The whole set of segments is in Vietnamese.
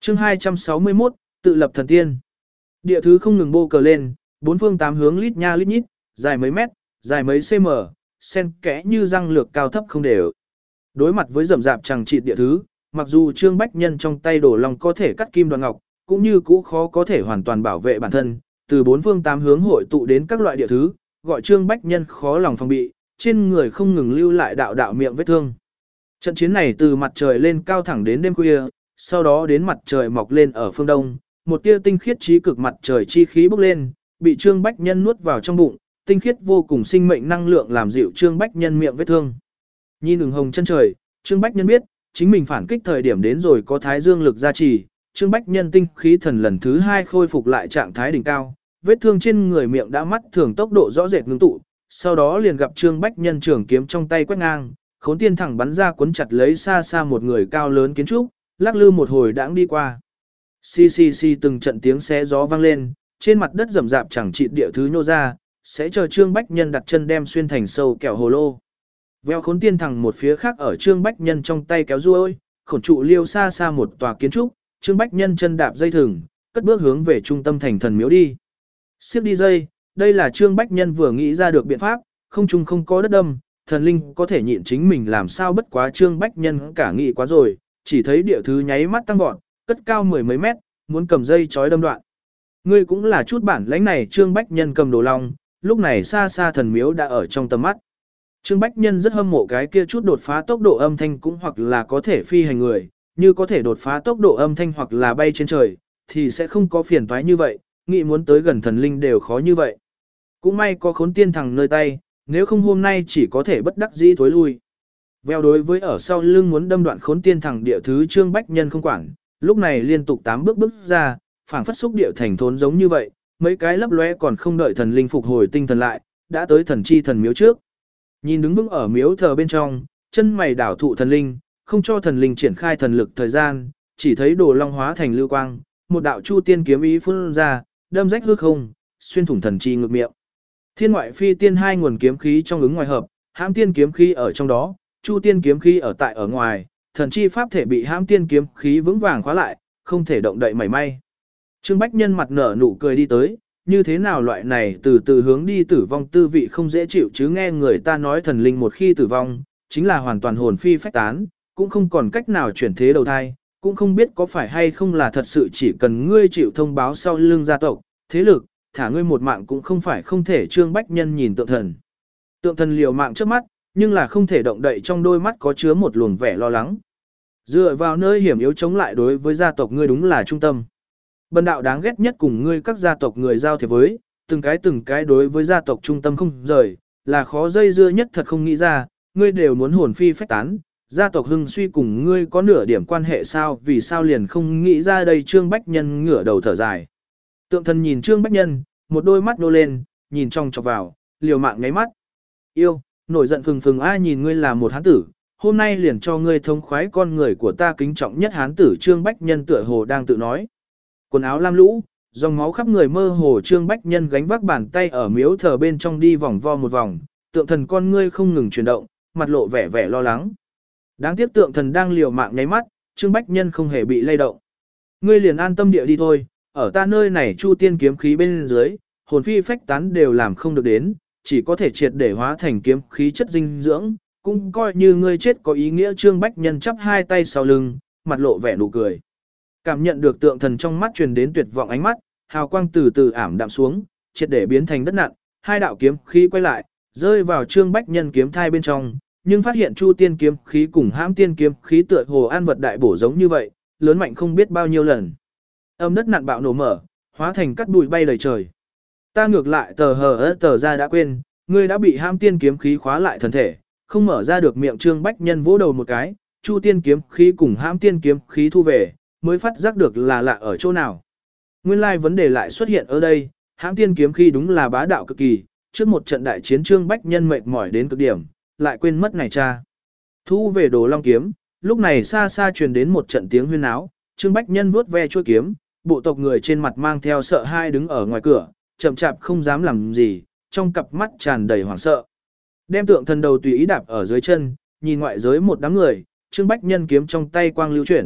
Chương 261, tự lập thần tiên. Địa thứ không ngừng bô cờ lên, bốn phương tám hướng lít nha lít nhít, dài mấy mét, dài mấy cm, xen kẽ như răng lược cao thấp không đều. Đối mặt với rậm rạp chằng chịt địa thứ, mặc dù Trương Bách Nhân trong tay đổ long có thể cắt kim đoan ngọc, cũng như cũ khó có thể hoàn toàn bảo vệ bản thân, từ bốn phương tám hướng hội tụ đến các loại địa thứ, gọi Trương Bách Nhân khó lòng phòng bị, trên người không ngừng lưu lại đạo đạo miệng vết thương. Trận chiến này từ mặt trời lên cao thẳng đến đêm khuya, sau đó đến mặt trời mọc lên ở phương đông, một tia tinh khiết trí cực mặt trời chi khí bốc lên, bị Trương Bách Nhân nuốt vào trong bụng, tinh khiết vô cùng sinh mệnh năng lượng làm dịu Trương Bách Nhân miệng vết thương. Nhìn ửng hồng chân trời, Trương Bách Nhân biết, chính mình phản kích thời điểm đến rồi có thái dương lực gia trì, Trương Bách Nhân tinh khí thần lần thứ 2 khôi phục lại trạng thái đỉnh cao, vết thương trên người miệng đã mắt thường tốc độ rõ rệt ngưng tụ, sau đó liền gặp Trương Bách Nhân trường kiếm trong tay quét ngang, Khốn Tiên thẳng bắn ra cuốn chặt lấy xa xa một người cao lớn kiến trúc, lắc lư một hồi đãng đi qua. Xì xì xì từng trận tiếng xé gió vang lên, trên mặt đất rậm rạp chẳng chịt địa thứ nhô ra, sẽ chờ Trương Bách Nhân đặt chân đem xuyên thành sâu kẹo hồ lô. Veo Khốn Tiên thẳng một phía khác ở Trương Bách Nhân trong tay kéo ruôi, khổn trụ liêu xa xa một tòa kiến trúc, Trương Bách Nhân chân đạp dây thừng, cất bước hướng về trung tâm thành thần miếu đi. Siết đi dây, đây là Trương Bách Nhân vừa nghĩ ra được biện pháp, không trung không có đất đâm, thần linh có thể nhịn chính mình làm sao bất quá Trương Bách Nhân cả nghĩ quá rồi, chỉ thấy địa thứ nháy mắt tăng vọt, cất cao mười mấy mét, muốn cầm dây chói đâm đoạn. Ngươi cũng là chút bản lãnh này Trương Bách Nhân cầm đồ long, lúc này xa xa thần miếu đã ở trong tầm mắt. Trương Bách Nhân rất hâm mộ cái kia chút đột phá tốc độ âm thanh cũng hoặc là có thể phi hành người, như có thể đột phá tốc độ âm thanh hoặc là bay trên trời, thì sẽ không có phiền toái như vậy, nghĩ muốn tới gần thần linh đều khó như vậy. Cũng may có Khốn Tiên thằng nơi tay, nếu không hôm nay chỉ có thể bất đắc dĩ thối lui. Veo đối với ở sau lưng muốn đâm đoạn Khốn Tiên thằng địa thứ Trương Bách Nhân không quản, lúc này liên tục 8 bước ra, phảng phất xúc địa thành thốn giống như vậy, mấy cái lấp lóe còn không đợi thần linh phục hồi tinh thần lại, đã tới thần chi thần miếu trước. Nhìn đứng vững ở miếu thờ bên trong, chân mày đảo thụ thần linh, không cho thần linh triển khai thần lực thời gian, chỉ thấy đồ long hóa thành lưu quang, một đạo chu tiên kiếm ý phun ra, đâm rách hư không, xuyên thủng thần chi ngược miệng. Thiên ngoại phi tiên hai nguồn kiếm khí trong ứng ngoài hợp, hãm tiên kiếm khí ở trong đó, chu tiên kiếm khí ở tại ở ngoài, thần chi pháp thể bị hãm tiên kiếm khí vững vàng khóa lại, không thể động đậy mảy may. Trương Bách Nhân mặt nở nụ cười đi tới, như thế nào loại này từ từ hướng đi tử vong tư vị không dễ chịu chứ nghe người ta nói thần linh một khi tử vong, chính là hoàn toàn hồn phi phách tán, cũng không còn cách nào chuyển thế đầu thai, cũng không biết có phải hay không là thật sự chỉ cần ngươi chịu thông báo sau lưng gia tộc, thế lực, thả ngươi một mạng cũng không phải không thể. Trương Bách Nhân nhìn tượng thần. Tượng thần liều mạng trước mắt, nhưng là không thể động đậy trong đôi mắt có chứa một luồng vẻ lo lắng. Dựa vào nơi hiểm yếu chống lại đối với gia tộc ngươi đúng là trung tâm. Bần đạo đáng ghét nhất cùng ngươi các gia tộc người giao thiệp với, từng cái đối với gia tộc trung tâm không rời, là khó dây dưa nhất thật không nghĩ ra, ngươi đều muốn hồn phi phách tán, gia tộc hưng suy cùng ngươi có nửa điểm quan hệ sao, vì sao liền không nghĩ ra đây. Trương Bách Nhân ngửa đầu thở dài. Tượng thần nhìn Trương Bách Nhân, một đôi mắt nô lên, nhìn trong chọc vào, liều mạng ngáy mắt. Yêu, nổi giận phừng phừng ai nhìn ngươi là một hán tử, hôm nay liền cho ngươi thông khoái con người của ta kính trọng nhất hán tử. Trương Bách Nhân tựa hồ đang tự nói. Quần áo lam lũ, dòng máu khắp người mơ hồ. Trương Bách Nhân gánh vác bàn tay ở miếu thờ bên trong đi vòng vo một vòng, tượng thần con ngươi không ngừng chuyển động, mặt lộ vẻ vẻ lo lắng. Đáng tiếc tượng thần đang liều mạng nháy mắt, Trương Bách Nhân không hề bị lay động. Ngươi liền an tâm địa đi thôi, ở ta nơi này chu tiên kiếm khí bên dưới, hồn phi phách tán đều làm không được đến, chỉ có thể triệt để hóa thành kiếm khí chất dinh dưỡng, cũng coi như ngươi chết có ý nghĩa. Trương Bách Nhân chắp hai tay sau lưng, mặt lộ vẻ nụ cười. Cảm nhận được tượng thần trong mắt truyền đến tuyệt vọng ánh mắt, hào quang từ từ ảm đạm xuống, triệt để biến thành đất nặn, hai đạo kiếm khí quay lại, rơi vào Trương Bách Nhân kiếm thai bên trong, nhưng phát hiện chu tiên kiếm khí cùng hãm tiên kiếm khí tựa hồ an vật đại bổ giống như vậy, lớn mạnh không biết bao nhiêu lần. Âm đất nặn bạo nổ mở, hóa thành cát bụi bay đầy trời. Ta ngược lại tờ ra đã quên, ngươi đã bị hãm tiên kiếm khí khóa lại thân thể, không mở ra được miệng. Trương Bách Nhân vỗ đầu một cái, chu tiên kiếm khí cùng hãm tiên kiếm khí thu về, mới phát giác được là lạ ở chỗ nào. Nguyên lai vấn đề lại xuất hiện ở đây, hãm tiên kiếm khí đúng là bá đạo cực kỳ, trước một trận đại chiến Trương Bách Nhân mệt mỏi đến cực điểm, lại quên mất này cha. Thu về đồ long kiếm, lúc này xa xa truyền đến một trận tiếng huyên náo, Trương Bách Nhân vuốt ve chuôi kiếm, bộ tộc người trên mặt mang theo sợ hãi đứng ở ngoài cửa, chậm chạp không dám làm gì, trong cặp mắt tràn đầy hoảng sợ. Đem tượng thần đầu tùy ý đạp ở dưới chân, nhìn ngoại giới một đám người, Trương Bách Nhân kiếm trong tay quang lưu chuyển,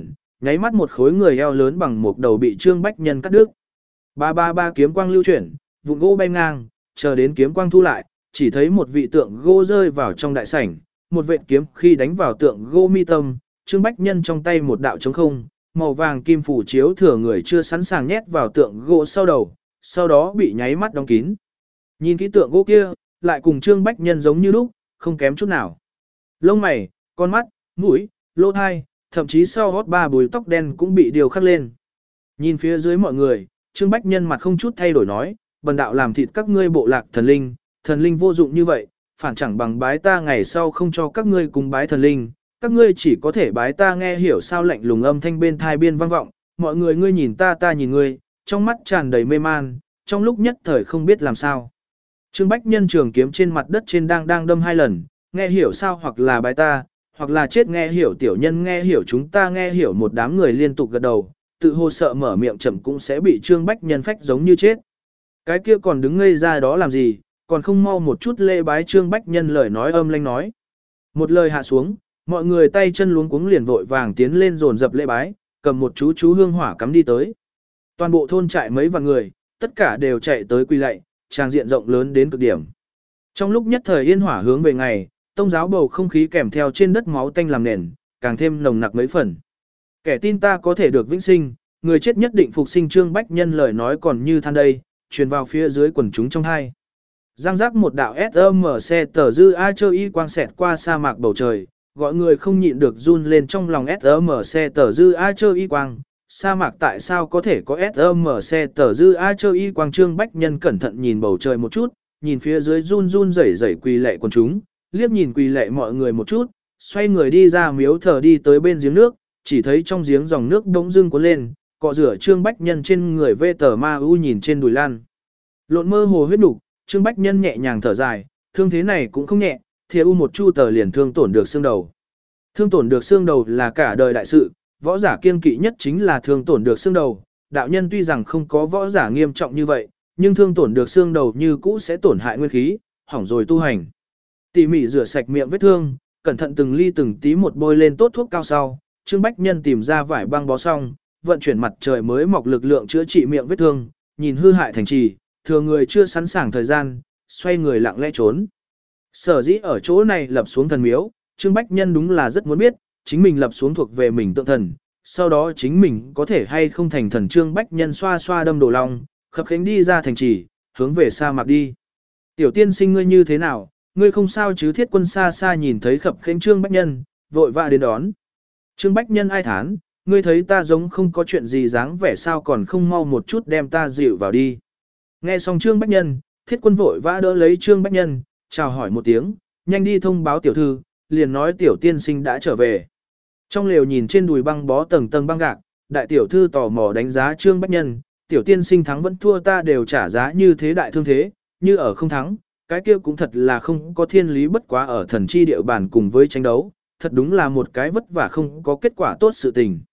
nháy mắt một khối người eo lớn bằng một đầu bị Trương Bách Nhân cắt đứt. Ba kiếm quang lưu chuyển, vụn gỗ bay ngang, chờ đến kiếm quang thu lại, chỉ thấy một vị tượng gỗ rơi vào trong đại sảnh, một vệt kiếm khi đánh vào tượng gỗ mi tâm, Trương Bách Nhân trong tay một đạo trống không, màu vàng kim phủ chiếu thừa người chưa sẵn sàng nhét vào tượng gỗ sau đầu, sau đó bị nháy mắt đóng kín. Nhìn kỹ tượng gỗ kia, lại cùng Trương Bách Nhân giống như lúc, không kém chút nào. Lông mày, con mắt, mũi, lỗ tai, thậm chí sau gót ba bùi tóc đen cũng bị điều khắc lên. Nhìn phía dưới mọi người, Trương Bách Nhân mặt không chút thay đổi nói, bần đạo làm thịt các ngươi bộ lạc thần linh vô dụng như vậy, phản chẳng bằng bái ta ngày sau không cho các ngươi cùng bái thần linh, các ngươi chỉ có thể bái ta nghe hiểu sao lạnh lùng âm thanh bên thai biên vang vọng, mọi người ngươi nhìn ta nhìn ngươi, trong mắt tràn đầy mê man, trong lúc nhất thời không biết làm sao. Trương Bách Nhân trường kiếm trên mặt đất trên đang đâm 2 lần, nghe hiểu sao hoặc là bái ta, hoặc là chết nghe hiểu tiểu nhân nghe hiểu chúng ta nghe hiểu một đám người liên tục gật đầu, tự hồ sợ mở miệng chậm cũng sẽ bị Trương Bách Nhân phách giống như chết. Cái kia còn đứng ngây ra đó làm gì, còn không mau một chút lễ bái Trương Bách Nhân lời nói âm lanh nói. Một lời hạ xuống, mọi người tay chân luống cuống liền vội vàng tiến lên dồn dập lễ bái, cầm một chú hương hỏa cắm đi tới. Toàn bộ thôn trại mấy vạn người, tất cả đều chạy tới quỳ lạy, tràng diện rộng lớn đến cực điểm. Trong lúc nhất thời yên hỏa hướng về ngày, tông giáo bầu không khí kèm theo trên đất máu tanh làm nền, càng thêm nồng nặc mấy phần. Kẻ tin ta có thể được vĩnh sinh, người chết nhất định phục sinh. Trương Bách Nhân lời nói còn như than đây, truyền vào phía dưới quần chúng trong hai. Giang giác một đạo SMC tờ dư A chơ y quang xẹt qua sa mạc bầu trời, gọi người không nhịn được run lên trong lòng. SMC tờ dư A chơ y quang, sa mạc tại sao có thể có SMC tờ dư A chơ y quang. Trương Bách Nhân cẩn thận nhìn bầu trời một chút, nhìn phía dưới run rẩy rẩy quỳ lệ quần chúng, liếc nhìn quỳ lệ mọi người một chút, xoay người đi ra miếu thờ đi tới bên giếng nước, chỉ thấy trong giếng dòng nước bỗng dưng cuốn lên, cọ rửa Trương Bách Nhân trên người. Vê tờ ma u nhìn trên đùi lan lộn mơ hồ huyết nục, Trương Bách Nhân nhẹ nhàng thở dài, thương thế này cũng không nhẹ, thìa u một chu tờ liền thương tổn được xương đầu. Thương tổn được xương đầu là cả đời đại sự, võ giả kiêng kỵ nhất chính là thương tổn được xương đầu. Đạo nhân tuy rằng không có võ giả nghiêm trọng như vậy, nhưng thương tổn được xương đầu như cũ sẽ tổn hại nguyên khí, hỏng rồi tu hành. Tỉ mỉ rửa sạch miệng vết thương, cẩn thận từng ly từng tí một bôi lên tốt thuốc cao sau, Trương Bách Nhân tìm ra vải băng bó xong, vận chuyển mặt trời mới mọc lực lượng chữa trị miệng vết thương, nhìn hư hại thành trì, thừa người chưa sẵn sàng thời gian, xoay người lặng lẽ trốn. Sở dĩ ở chỗ này lập xuống thần miếu, Trương Bách Nhân đúng là rất muốn biết, chính mình lập xuống thuộc về mình tượng thần, sau đó chính mình có thể hay không thành thần. Trương Bách Nhân xoa xoa đâm đồ long, khập khánh đi ra thành trì, hướng về sa mạc đi. Tiểu tiên sinh ngươi như thế nào, ngươi không sao chứ? Thiết Quân xa xa nhìn thấy khập khánh Trương Bách Nhân, vội vã đến đón. Trương Bách Nhân ai thán, ngươi thấy ta giống không có chuyện gì dáng vẻ sao, còn không mau một chút đem ta dịu vào đi. Nghe xong Trương Bách Nhân, Thiết Quân vội vã đỡ lấy Trương Bách Nhân, chào hỏi một tiếng, nhanh đi thông báo tiểu thư, liền nói tiểu tiên sinh đã trở về. Trong lều nhìn trên đùi băng bó tầng tầng băng gạc, đại tiểu thư tò mò đánh giá Trương Bách Nhân, tiểu tiên sinh thắng vẫn thua ta đều trả giá như thế đại thương thế, như ở không thắng, cái kia cũng thật là không có thiên lý, bất quá ở thần chi địa bàn cùng với tranh đấu, thật đúng là một cái vất vả không có kết quả tốt sự tình.